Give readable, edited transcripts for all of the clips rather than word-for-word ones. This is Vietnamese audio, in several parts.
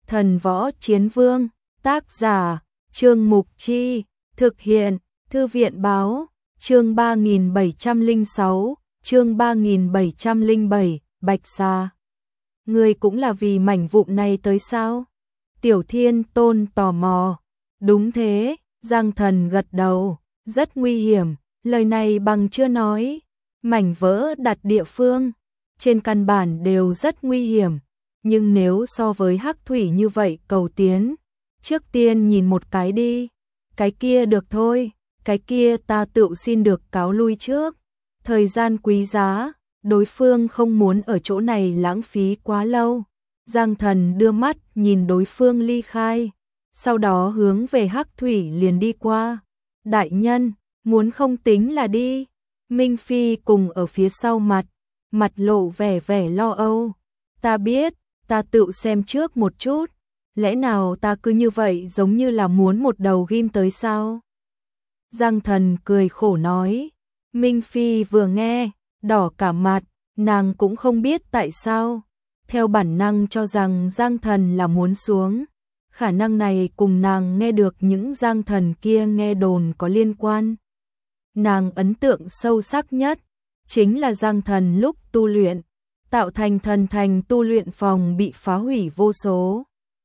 Thần Võ Chiến Vương, tác giả, Trương Mục Chi, thực hiện, Thư viện báo, chương 3706, chương 3707, Bạch Sa. Ngươi cũng là vì mảnh vụn này tới sao? Tiểu Thiên Tôn tò mò. Đúng thế, Giang Thần gật đầu, rất nguy hiểm, lời này bằng chưa nói. Mảnh vỡ đặt địa phương, trên căn bản đều rất nguy hiểm, nhưng nếu so với Hắc Thủy như vậy cầu tiến, trước tiên nhìn một cái đi, cái kia được thôi, cái kia ta tự xin được cáo lui trước. Thời gian quý giá, đối phương không muốn ở chỗ này lãng phí quá lâu. Giang Thần đưa mắt nhìn đối phương ly khai, sau đó hướng về Hắc Thủy liền đi qua. Đại nhân, muốn không tính là đi. Minh Phi cùng ở phía sau mặt lộ vẻ lo âu. Ta biết, ta tự xem trước một chút, lẽ nào ta cứ như vậy giống như là muốn một đầu ghim tới sao? Giang Thần cười khổ nói. Minh Phi vừa nghe, đỏ cả mặt, nàng cũng không biết tại sao, theo bản năng cho rằng Giang Thần là muốn xuống. Khả năng này cùng nàng nghe được những Giang Thần kia nghe đồn có liên quan. Nàng ấn tượng sâu sắc nhất chính là Giang Thần lúc tu luyện, tạo thành thần thành tu luyện phòng bị phá hủy vô số.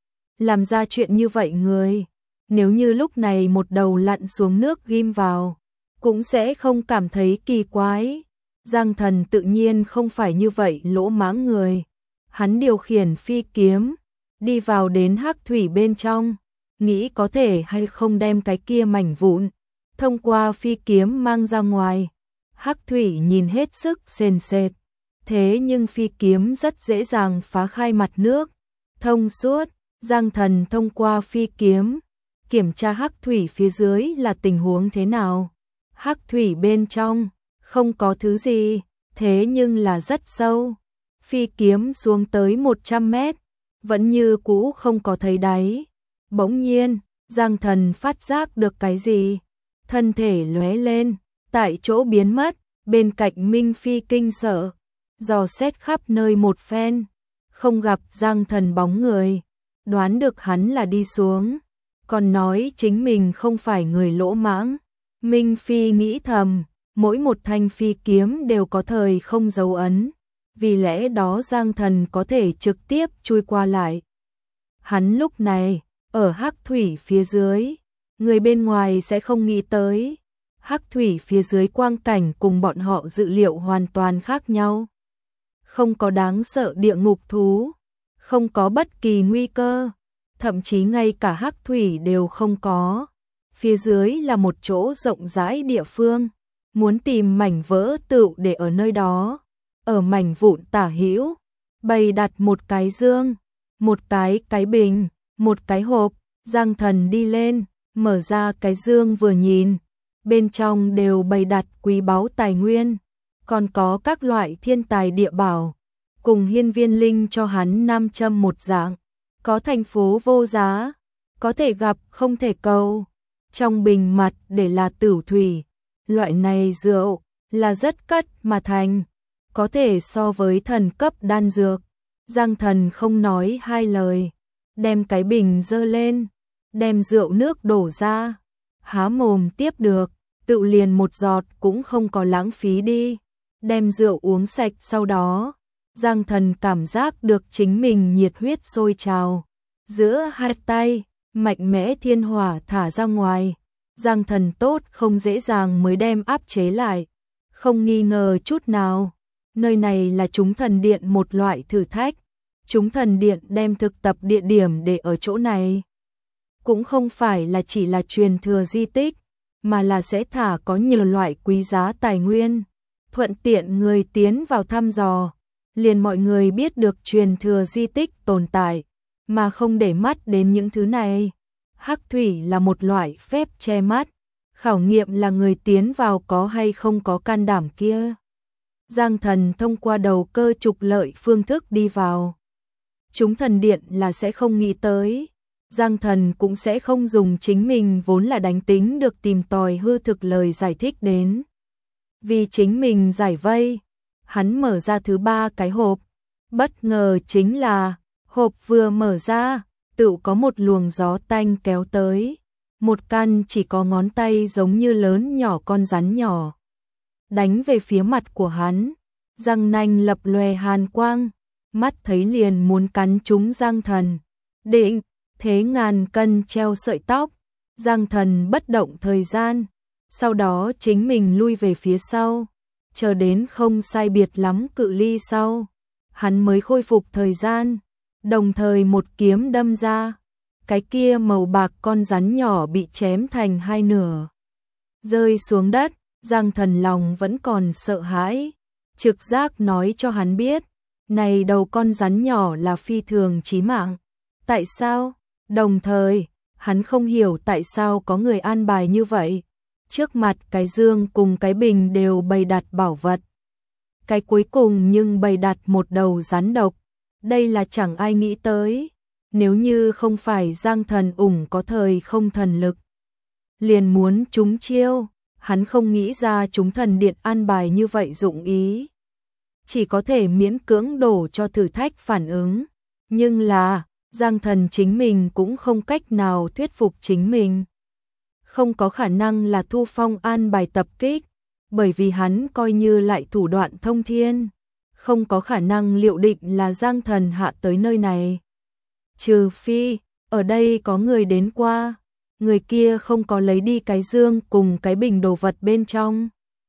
Làm ra chuyện như vậy người, nếu như lúc này một đầu lặn xuống nước ghim vào, cũng sẽ không cảm thấy kỳ quái. Giang Thần tự nhiên không phải như vậy lỗ mãng người. Hắn điều khiển phi kiếm, đi vào đến Hắc Thủy bên trong, nghĩ có thể hay không đem cái kia mảnh vụn thông qua phi kiếm mang ra ngoài. Hắc Thủy nhìn hết sức sền sệt, thế nhưng phi kiếm rất dễ dàng phá khai mặt nước, thông suốt. Giang Thần thông qua phi kiếm, kiểm tra Hắc Thủy phía dưới là tình huống thế nào. Hắc Thủy bên trong, không có thứ gì, thế nhưng là rất sâu. Phi kiếm xuống tới 100 mét, vẫn như cũ không có thấy đáy. Bỗng nhiên, Giang Thần phát giác được cái gì, thân thể lóe lên, tại chỗ biến mất. Bên cạnh Minh Phi kinh sợ, dò xét khắp nơi một phen, không gặp Giang Thần bóng người, đoán được hắn là đi xuống, còn nói chính mình không phải người lỗ mãng. Minh Phi nghĩ thầm, mỗi một thanh phi kiếm đều có thời không dấu ấn, vì lẽ đó Giang Thần có thể trực tiếp chui qua lại. Hắn lúc này, ở Hắc Thủy phía dưới, người bên ngoài sẽ không nghĩ tới. Hắc Thủy phía dưới quang cảnh cùng bọn họ dự liệu hoàn toàn khác nhau. Không có đáng sợ địa ngục thú, không có bất kỳ nguy cơ, thậm chí ngay cả Hắc Thủy đều không có. Phía dưới là một chỗ rộng rãi địa phương, muốn tìm mảnh vỡ tựu để ở nơi đó. Ở mảnh vụn tả hữu, bày đặt một cái dương, một cái bình, một cái hộp. Giang Thần đi lên, mở ra cái dương vừa nhìn, bên trong đều bày đặt quý báu tài nguyên, còn có các loại thiên tài địa bảo, cùng hiên viên linh cho hắn nam châm một dạng, có thành phố vô giá, có thể gặp không thể cầu. Trong bình mặt để là tửu thủy, loại này rượu là rất cất mà thành, có thể so với thần cấp đan dược. Giang Thần không nói hai lời, đem cái bình dơ lên, đem rượu nước đổ ra, há mồm tiếp được, tự liền một giọt cũng không có lãng phí đi, đem rượu uống sạch. Sau đó, Giang Thần cảm giác được chính mình nhiệt huyết sôi trào, giữa hai tay, mạnh mẽ thiên hỏa thả ra ngoài. Giang Thần tốt không dễ dàng mới đem áp chế lại, không nghi ngờ chút nào. Nơi này là Chúng Thần Điện một loại thử thách, Chúng Thần Điện đem thực tập địa điểm để ở chỗ này. Cũng không phải là chỉ là truyền thừa di tích, mà là sẽ thả có nhiều loại quý giá tài nguyên, thuận tiện người tiến vào thăm dò, liền mọi người biết được truyền thừa di tích tồn tại, mà không để mắt đến những thứ này. Hắc Thủy là một loại phép che mắt, khảo nghiệm là người tiến vào có hay không có can đảm kia. Giang Thần thông qua đầu cơ trục lợi phương thức đi vào. Chúng Thần Điện là sẽ không nghĩ tới. Giang Thần cũng sẽ không dùng chính mình vốn là đánh tính được tìm tòi hư thực lời giải thích đến. Vì chính mình giải vây, hắn mở ra thứ ba cái hộp. Bất ngờ chính là, hộp vừa mở ra, tự có một luồng gió tanh kéo tới, một căn chỉ có ngón tay giống như lớn nhỏ con rắn nhỏ, đánh về phía mặt của hắn, răng nanh lập lòe hàn quang, mắt thấy liền muốn cắn trúng Giang Thần. Định, thế ngàn cân treo sợi tóc, Giang Thần bất động thời gian, sau đó chính mình lui về phía sau, chờ đến không sai biệt lắm cự ly sau, hắn mới khôi phục thời gian, đồng thời một kiếm đâm ra, cái kia màu bạc con rắn nhỏ bị chém thành hai nửa, rơi xuống đất. Giang Thần lòng vẫn còn sợ hãi, trực giác nói cho hắn biết, này đầu con rắn nhỏ là phi thường chí mạng. Tại sao? Đồng thời, hắn không hiểu tại sao có người an bài như vậy. Trước mặt cái dương cùng cái bình đều bày đặt bảo vật. Cái cuối cùng nhưng bày đặt một đầu rắn độc. Đây là chẳng ai nghĩ tới. Nếu như không phải Giang Thần ủng có thời không thần lực, liền muốn trúng chiêu, hắn không nghĩ ra chúng thần điện an bài như vậy dụng ý. Chỉ có thể miễn cưỡng đổ cho thử thách phản ứng. Nhưng là, Giang Thần chính mình cũng không cách nào thuyết phục chính mình. Không có khả năng là Thu Phong an bài tập kích, bởi vì hắn coi như lại thủ đoạn thông thiên. Không có khả năng liệu định là Giang Thần hạ tới nơi này. Trừ phi, ở đây có người đến qua, người kia không có lấy đi cái dương cùng cái bình đồ vật bên trong.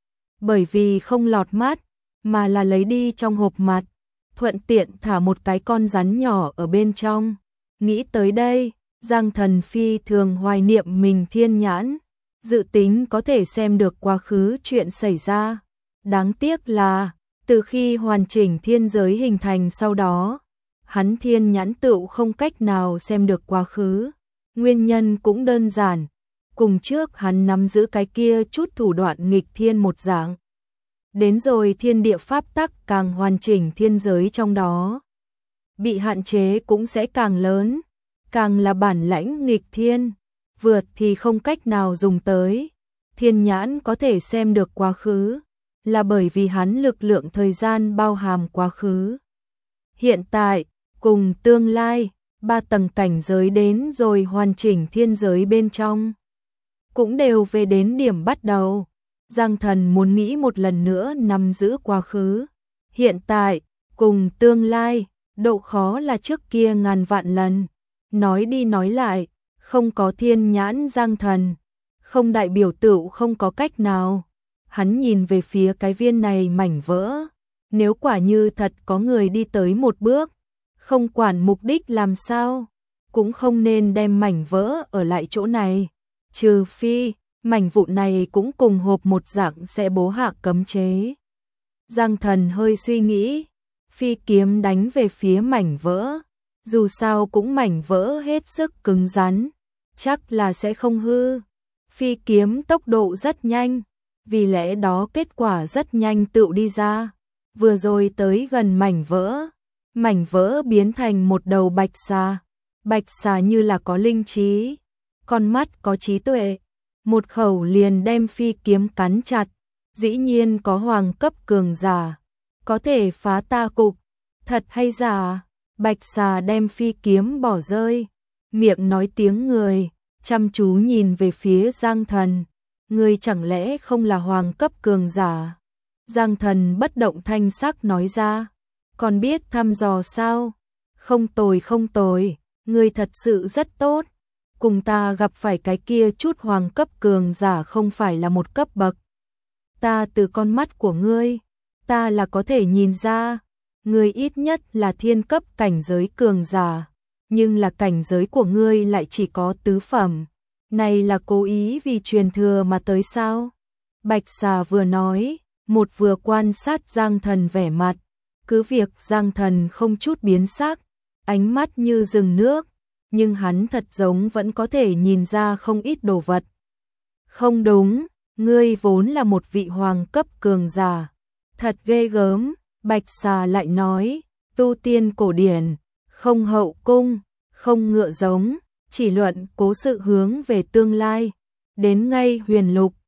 Bởi vì không lọt mắt, mà là lấy đi trong hộp mặt, thuận tiện thả một cái con rắn nhỏ ở bên trong. Nghĩ tới đây, Giang Thần phi thường hoài niệm mình thiên nhãn, dự tính có thể xem được quá khứ chuyện xảy ra. Đáng tiếc là, từ khi hoàn chỉnh thiên giới hình thành sau đó, hắn thiên nhãn tựu không cách nào xem được quá khứ. Nguyên nhân cũng đơn giản, cùng trước hắn nắm giữ cái kia chút thủ đoạn nghịch thiên một dạng. Đến rồi thiên địa pháp tắc càng hoàn chỉnh thiên giới trong đó, bị hạn chế cũng sẽ càng lớn, càng là bản lãnh nghịch thiên, vượt thì không cách nào dùng tới. Thiên nhãn có thể xem được quá khứ, là bởi vì hắn lực lượng thời gian bao hàm quá khứ, hiện tại, cùng tương lai, 3 tầng cảnh giới đến rồi hoàn chỉnh thiên giới bên trong, cũng đều về đến điểm bắt đầu. Giang Thần muốn nghĩ một lần nữa nắm giữ quá khứ, hiện tại, cùng tương lai, độ khó là trước kia ngàn vạn lần. Nói đi nói lại, không có thiên nhãn Giang Thần, không đại biểu tựu không có cách nào. Hắn nhìn về phía cái viên này mảnh vỡ, nếu quả như thật có người đi tới một bước, không quản mục đích làm sao, cũng không nên đem mảnh vỡ ở lại chỗ này, trừ phi mảnh vụn này cũng cùng hộp một dạng sẽ bố hạ cấm chế. Giang Thần hơi suy nghĩ, phi kiếm đánh về phía mảnh vỡ, dù sao cũng mảnh vỡ hết sức cứng rắn, chắc là sẽ không hư. Phi kiếm tốc độ rất nhanh, vì lẽ đó kết quả rất nhanh tựu đi ra. Vừa rồi tới gần mảnh vỡ biến thành một đầu bạch xà như là có linh trí, con mắt có trí tuệ, một khẩu liền đem phi kiếm cắn chặt. Dĩ nhiên có hoàng cấp cường giả, có thể phá ta cục, thật hay giả? Bạch xà đem phi kiếm bỏ rơi, miệng nói tiếng người, chăm chú nhìn về phía Giang Thần. Ngươi chẳng lẽ không là hoàng cấp cường giả? Giang Thần bất động thanh sắc nói ra, còn biết thăm dò sao? Không tồi, ngươi thật sự rất tốt. Cùng ta gặp phải cái kia chút hoàng cấp cường giả không phải là một cấp bậc. Ta từ con mắt của ngươi, ta là có thể nhìn ra, ngươi ít nhất là thiên cấp cảnh giới cường giả, nhưng là cảnh giới của ngươi lại chỉ có tứ phẩm. Này là cố ý vì truyền thừa mà tới sao? Bạch xà vừa nói, một vừa quan sát Giang Thần vẻ mặt, cứ việc Giang Thần không chút biến sắc, ánh mắt như rừng nước, nhưng hắn thật giống vẫn có thể nhìn ra không ít đồ vật. Không đúng, ngươi vốn là một vị hoàng cấp cường giả. Thật ghê gớm, Bạch xà lại nói, tu tiên cổ điển, không hậu cung, không ngựa giống, chỉ luận cố sự hướng về tương lai, đến ngay huyền lục,